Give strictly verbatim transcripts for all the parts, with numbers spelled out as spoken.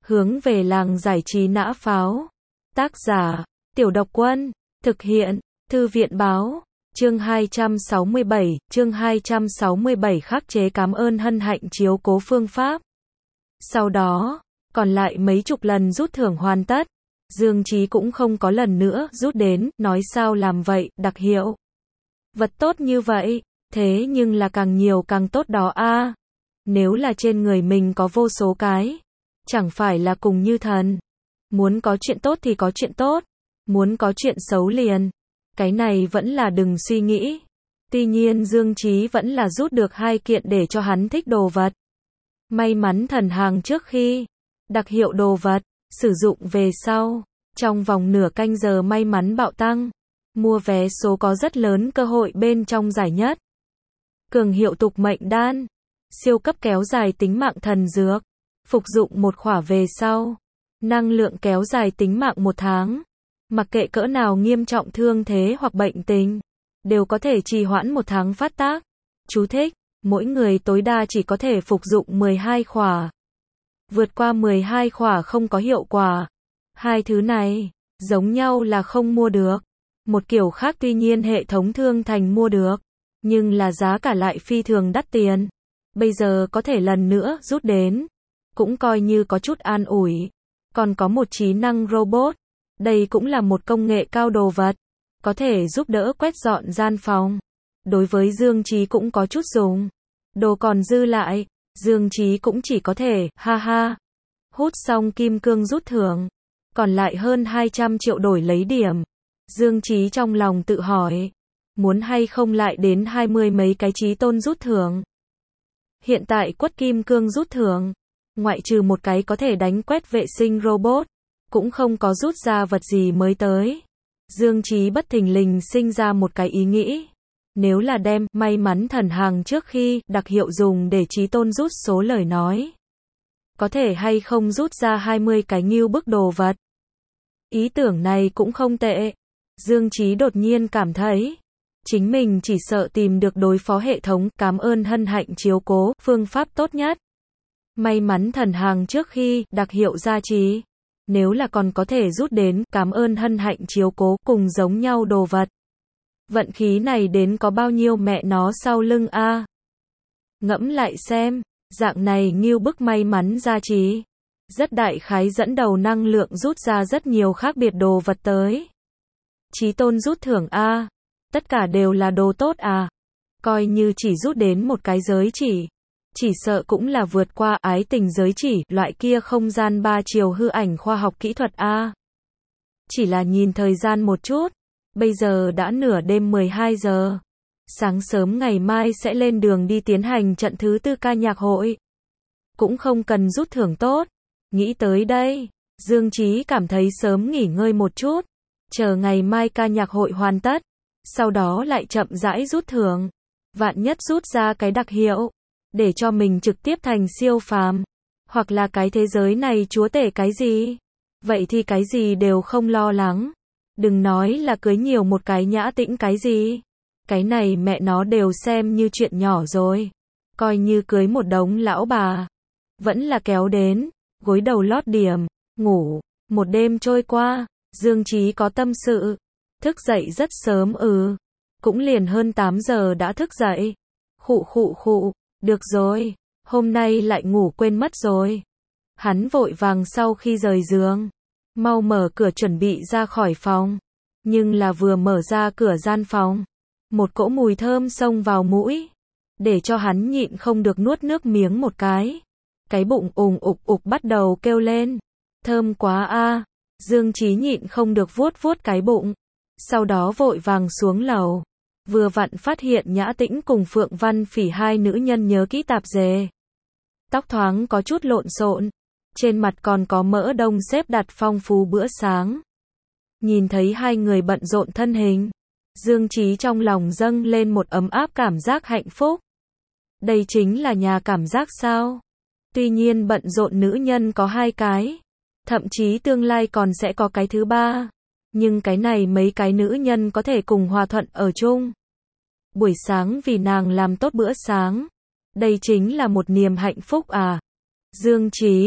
Hướng về làng giải trí nã pháo. Tác giả, Tiểu Độc Quân. Thực hiện, Thư viện báo. Chương hai trăm sáu mươi bảy, chương hai trăm sáu mươi bảy khắc chế cảm ơn hân hạnh chiếu cố phương pháp. Sau đó, còn lại mấy chục lần rút thưởng hoàn tất. Dương Chí cũng không có lần nữa rút đến, nói sao làm vậy, đặc hiệu. Vật tốt như vậy, thế nhưng là càng nhiều càng tốt đó a. Nếu là trên người mình có vô số cái, chẳng phải là cùng như thần. Muốn có chuyện tốt thì có chuyện tốt, muốn có chuyện xấu liền. Cái này vẫn là đừng suy nghĩ. Tuy nhiên Dương Chí vẫn là rút được hai kiện để cho hắn thích đồ vật. May mắn thần hàng trước khi đặc hiệu đồ vật sử dụng về sau, trong vòng nửa canh giờ may mắn bạo tăng. Mua vé số có rất lớn cơ hội bên trong giải nhất. Cường hiệu tục mệnh đan, siêu cấp kéo dài tính mạng thần dược, phục dụng một khỏa về sau, năng lượng kéo dài tính mạng một tháng. Mặc kệ cỡ nào nghiêm trọng thương thế hoặc bệnh tình, đều có thể trì hoãn một tháng phát tác. Chú thích, mỗi người tối đa chỉ có thể phục dụng mười hai khỏa. Vượt qua mười hai khỏa không có hiệu quả. Hai thứ này, giống nhau là không mua được. Một kiểu khác tuy nhiên hệ thống thương thành mua được, nhưng là giá cả lại phi thường đắt tiền. Bây giờ có thể lần nữa rút đến, cũng coi như có chút an ủi. Còn có một trí năng robot, đây cũng là một công nghệ cao đồ vật, có thể giúp đỡ quét dọn gian phòng. Đối với Dương Chí cũng có chút dùng. Đồ còn dư lại, Dương Chí cũng chỉ có thể, ha ha. Hút xong kim cương rút thưởng, còn lại hơn hai trăm triệu đổi lấy điểm. Dương Chí trong lòng tự hỏi, muốn hay không lại đến hai mươi mấy cái chí tôn rút thưởng. Hiện tại quất kim cương rút thưởng, ngoại trừ một cái có thể đánh quét vệ sinh robot, cũng không có rút ra vật gì mới tới. Dương Chí bất thình lình sinh ra một cái ý nghĩ. Nếu là đem may mắn thần hàng trước khi đặc hiệu dùng để chí tôn rút số lời nói, có thể hay không rút ra hai mươi cái ngưu bức đồ vật. Ý tưởng này cũng không tệ. Dương Chí đột nhiên cảm thấy, chính mình chỉ sợ tìm được đối phó hệ thống cảm ơn hân hạnh chiếu cố phương pháp tốt nhất. May mắn thần hàng trước khi đặc hiệu gia trì, nếu là còn có thể rút đến cảm ơn hân hạnh chiếu cố cùng giống nhau đồ vật. Vận khí này đến có bao nhiêu mẹ nó sau lưng a. À? Ngẫm lại xem, dạng này ngưu bức may mắn gia trì, rất đại khái dẫn đầu năng lượng rút ra rất nhiều khác biệt đồ vật tới. Chí tôn rút thưởng a, à? Tất cả đều là đồ tốt à? Coi như chỉ rút đến một cái giới chỉ, chỉ sợ cũng là vượt qua ái tình giới chỉ, loại kia không gian ba chiều hư ảnh khoa học kỹ thuật a. À? Chỉ là nhìn thời gian một chút, bây giờ đã nửa đêm mười hai giờ. Sáng sớm ngày mai sẽ lên đường đi tiến hành trận thứ tư ca nhạc hội. Cũng không cần rút thưởng tốt. Nghĩ tới đây, Dương Chí cảm thấy sớm nghỉ ngơi một chút, chờ ngày mai ca nhạc hội hoàn tất, sau đó lại chậm rãi rút thưởng. Vạn nhất rút ra cái đặc hiệu, để cho mình trực tiếp thành siêu phàm, hoặc là cái thế giới này chúa tể cái gì, vậy thì cái gì đều không lo lắng. Đừng nói là cưới nhiều một cái Nhã Tĩnh cái gì, cái này mẹ nó đều xem như chuyện nhỏ rồi. Coi như cưới một đống lão bà, vẫn là kéo đến, gối đầu lót điểm, ngủ. Một đêm trôi qua, Dương Chí có tâm sự, thức dậy rất sớm ừ, cũng liền hơn tám giờ đã thức dậy. Khụ khụ khụ, được rồi, hôm nay lại ngủ quên mất rồi. Hắn vội vàng sau khi rời giường, mau mở cửa chuẩn bị ra khỏi phòng, nhưng là vừa mở ra cửa gian phòng, một cỗ mùi thơm xông vào mũi, để cho hắn nhịn không được nuốt nước miếng một cái. Cái bụng ùng ục ục bắt đầu kêu lên. Thơm quá a. À. Dương Chí nhịn không được vuốt vuốt cái bụng, sau đó vội vàng xuống lầu. Vừa vặn phát hiện Nhã Tĩnh cùng Phượng Văn Phỉ hai nữ nhân nhớ kỹ tạp dề. Tóc thoáng có chút lộn xộn, trên mặt còn có mỡ đông xếp đặt phong phú bữa sáng. Nhìn thấy hai người bận rộn thân hình, Dương Chí trong lòng dâng lên một ấm áp cảm giác hạnh phúc. Đây chính là nhà cảm giác sao? Tuy nhiên bận rộn nữ nhân có hai cái, thậm chí tương lai còn sẽ có cái thứ ba. Nhưng cái này mấy cái nữ nhân có thể cùng hòa thuận ở chung. Buổi sáng vì nàng làm tốt bữa sáng. Đây chính là một niềm hạnh phúc à. Dương Chí,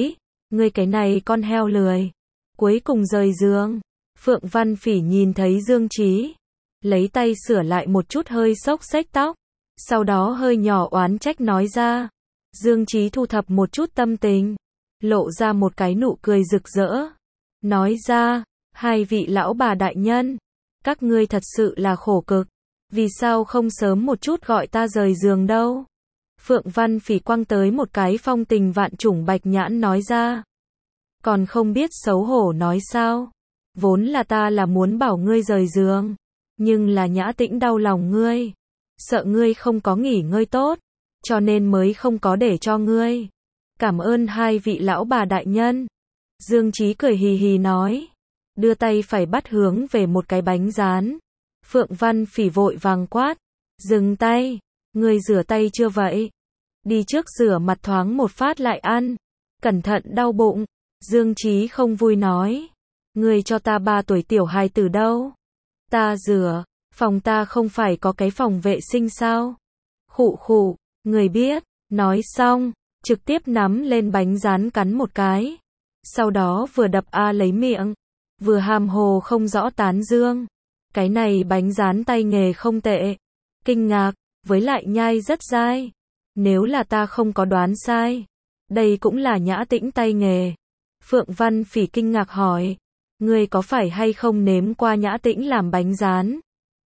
Ngươi cái này con heo lười. Cuối cùng rời giường. Phượng Văn Phỉ nhìn thấy Dương Chí, lấy tay sửa lại một chút hơi xốc xếch tóc, sau đó hơi nhỏ oán trách nói ra. Dương Chí thu thập một chút tâm tình, lộ ra một cái nụ cười rực rỡ, nói ra, hai vị lão bà đại nhân, các ngươi thật sự là khổ cực, vì sao không sớm một chút gọi ta rời giường đâu? Phượng Văn Phỉ quăng tới một cái phong tình vạn trùng bạch nhãn nói ra, còn không biết xấu hổ nói sao? Vốn là ta là muốn bảo ngươi rời giường, nhưng là Nhã Tĩnh đau lòng ngươi, sợ ngươi không có nghỉ ngơi tốt, cho nên mới không có để cho ngươi. Cảm ơn hai vị lão bà đại nhân. Dương Chí cười hì hì nói, đưa tay phải bắt hướng về một cái bánh rán. Phượng Văn Phỉ vội vàng quát, dừng tay, ngươi rửa tay chưa vậy? Đi trước rửa mặt thoáng một phát lại ăn, cẩn thận đau bụng. Dương Chí không vui nói, ngươi cho ta ba tuổi tiểu hài tử đâu? Ta rửa, phòng ta không phải có cái phòng vệ sinh sao? Khụ khụ, người biết, nói xong, trực tiếp nắm lên bánh rán cắn một cái. Sau đó vừa đập a lấy miệng, vừa hàm hồ không rõ tán dương. Cái này bánh rán tay nghề không tệ. Kinh ngạc, với lại nhai rất dai. Nếu là ta không có đoán sai, đây cũng là Nhã Tĩnh tay nghề. Phượng Văn Phỉ kinh ngạc hỏi, ngươi có phải hay không nếm qua Nhã Tĩnh làm bánh rán?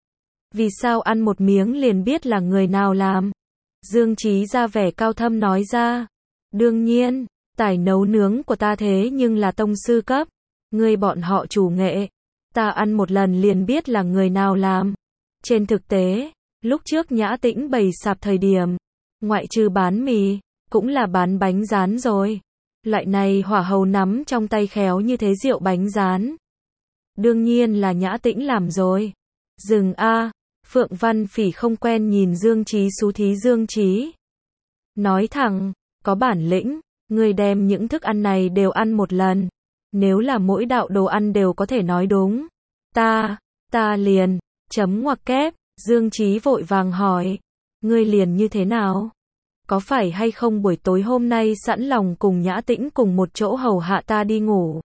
Vì sao ăn một miếng liền biết là người nào làm? Dương Chí ra vẻ cao thâm nói ra, đương nhiên, tài nấu nướng của ta thế nhưng là tông sư cấp, ngươi bọn họ chủ nghệ, ta ăn một lần liền biết là người nào làm. Trên thực tế, lúc trước Nhã Tĩnh bày sạp thời điểm, ngoại trừ bán mì, cũng là bán bánh rán rồi. Loại này hỏa hầu nắm trong tay khéo như thế rượu bánh rán. Đương nhiên là Nhã Tĩnh làm rồi. Dừng a, Phượng Văn Phỉ không quen nhìn Dương Chí xú thí Dương Chí. Nói thẳng, có bản lĩnh, ngươi đem những thức ăn này đều ăn một lần. Nếu là mỗi đạo đồ ăn đều có thể nói đúng. Ta, ta liền, chấm ngoặc kép, Dương Chí vội vàng hỏi. Ngươi liền như thế nào? Có phải hay không buổi tối hôm nay sẵn lòng cùng Nhã Tĩnh cùng một chỗ hầu hạ ta đi ngủ?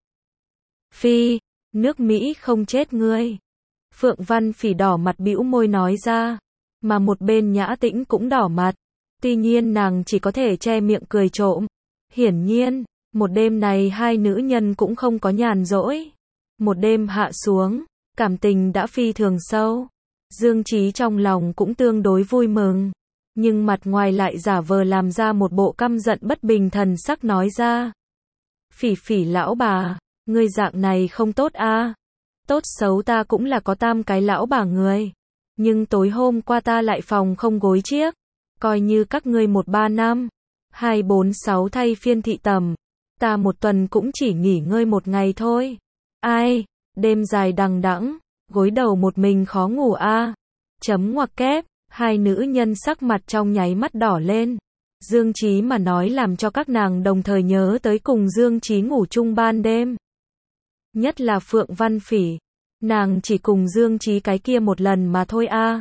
Phi, nước Mỹ không chết ngươi. Phượng Văn Phỉ đỏ mặt bĩu môi nói ra, mà một bên Nhã Tĩnh cũng đỏ mặt. Tuy nhiên nàng chỉ có thể che miệng cười trộm. Hiển nhiên, một đêm này hai nữ nhân cũng không có nhàn rỗi. Một đêm hạ xuống, cảm tình đã phi thường sâu. Dương Chí trong lòng cũng tương đối vui mừng, nhưng mặt ngoài lại giả vờ làm ra một bộ căm giận bất bình thần sắc nói ra. Phỉ Phỉ lão bà, ngươi dạng này không tốt a. Tốt xấu ta cũng là có tam cái lão bà người, nhưng tối hôm qua ta lại phòng không gối chiếc, coi như các ngươi một ba năm, hai bốn sáu thay phiên thị tầm, ta một tuần cũng chỉ nghỉ ngơi một ngày thôi. Ai, đêm dài đằng đẵng, gối đầu một mình khó ngủ a. Chấm ngoặc kép, hai nữ nhân sắc mặt trong nháy mắt đỏ lên. Dương Chí mà nói làm cho các nàng đồng thời nhớ tới cùng Dương Chí ngủ chung ban đêm. Nhất là Phượng Văn Phỉ, nàng chỉ cùng Dương Chí cái kia một lần mà thôi a.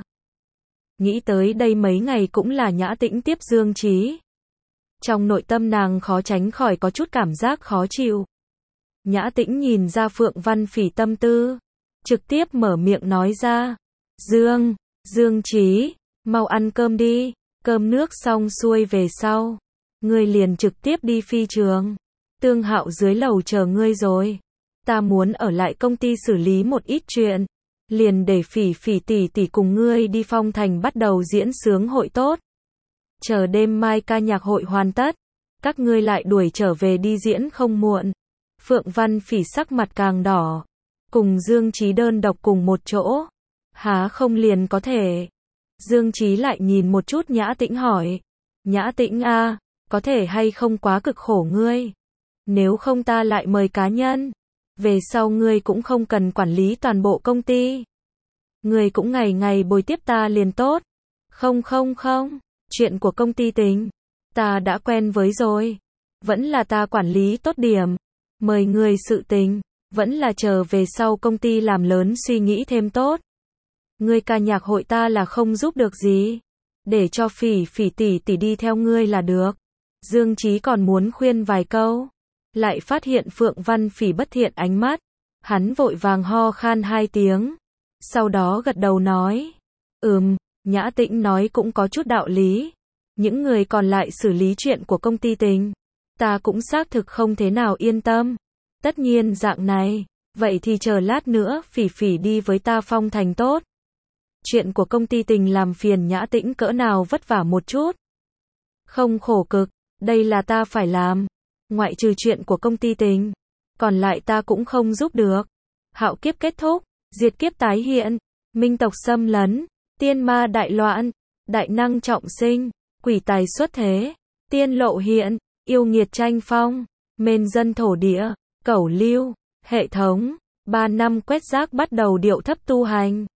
Nghĩ tới đây mấy ngày cũng là Nhã Tĩnh tiếp Dương Chí. Trong nội tâm nàng khó tránh khỏi có chút cảm giác khó chịu. Nhã Tĩnh nhìn ra Phượng Văn Phỉ tâm tư, trực tiếp mở miệng nói ra, Dương, Dương Chí, mau ăn cơm đi, cơm nước xong xuôi về sau, ngươi liền trực tiếp đi phi trường. Tương Hạo dưới lầu chờ ngươi rồi. Ta muốn ở lại công ty xử lý một ít chuyện, liền để Phỉ Phỉ tỷ tỷ cùng ngươi đi Phong Thành bắt đầu diễn sướng hội tốt. Chờ đêm mai ca nhạc hội hoàn tất, các ngươi lại đuổi trở về đi diễn không muộn. Phượng Văn Phỉ sắc mặt càng đỏ, cùng Dương Chí đơn độc cùng một chỗ, há không liền có thể. Dương Chí lại nhìn một chút Nhã Tĩnh hỏi, Nhã Tĩnh a, có thể hay không quá cực khổ ngươi? Nếu không ta lại mời cá nhân, về sau ngươi cũng không cần quản lý toàn bộ công ty. Ngươi cũng ngày ngày bồi tiếp ta liền tốt. Không không không, chuyện của công ty tính, ta đã quen với rồi. Vẫn là ta quản lý tốt điểm. Mời người sự tình, vẫn là chờ về sau công ty làm lớn suy nghĩ thêm tốt. Ngươi ca nhạc hội ta là không giúp được gì. Để cho Phỉ Phỉ tỷ tỷ đi theo ngươi là được. Dương Chí còn muốn khuyên vài câu. lại phát hiện Phượng Văn Phỉ bất thiện ánh mắt. Hắn vội vàng ho khan hai tiếng. Sau đó gật đầu nói. Ừm, Nhã Tĩnh nói cũng có chút đạo lý. Những người còn lại xử lý chuyện của công ty Tình. Ta cũng xác thực không thế nào yên tâm. Tất nhiên dạng này. Vậy thì chờ lát nữa Phỉ Phỉ đi với ta Phong Thành tốt. Chuyện của công ty Tình làm phiền Nhã Tĩnh cỡ nào vất vả một chút. Không khổ cực, đây là ta phải làm. Ngoại trừ chuyện của công ty Tình, còn lại ta cũng không giúp được. Hạo kiếp kết thúc, diệt kiếp tái hiện, minh tộc xâm lấn, tiên ma đại loạn, đại năng trọng sinh, quỷ tài xuất thế, tiên lộ hiện, yêu nghiệt tranh phong, mên dân thổ địa, cẩu lưu, hệ thống, ba năm quét rác bắt đầu điệu thấp tu hành.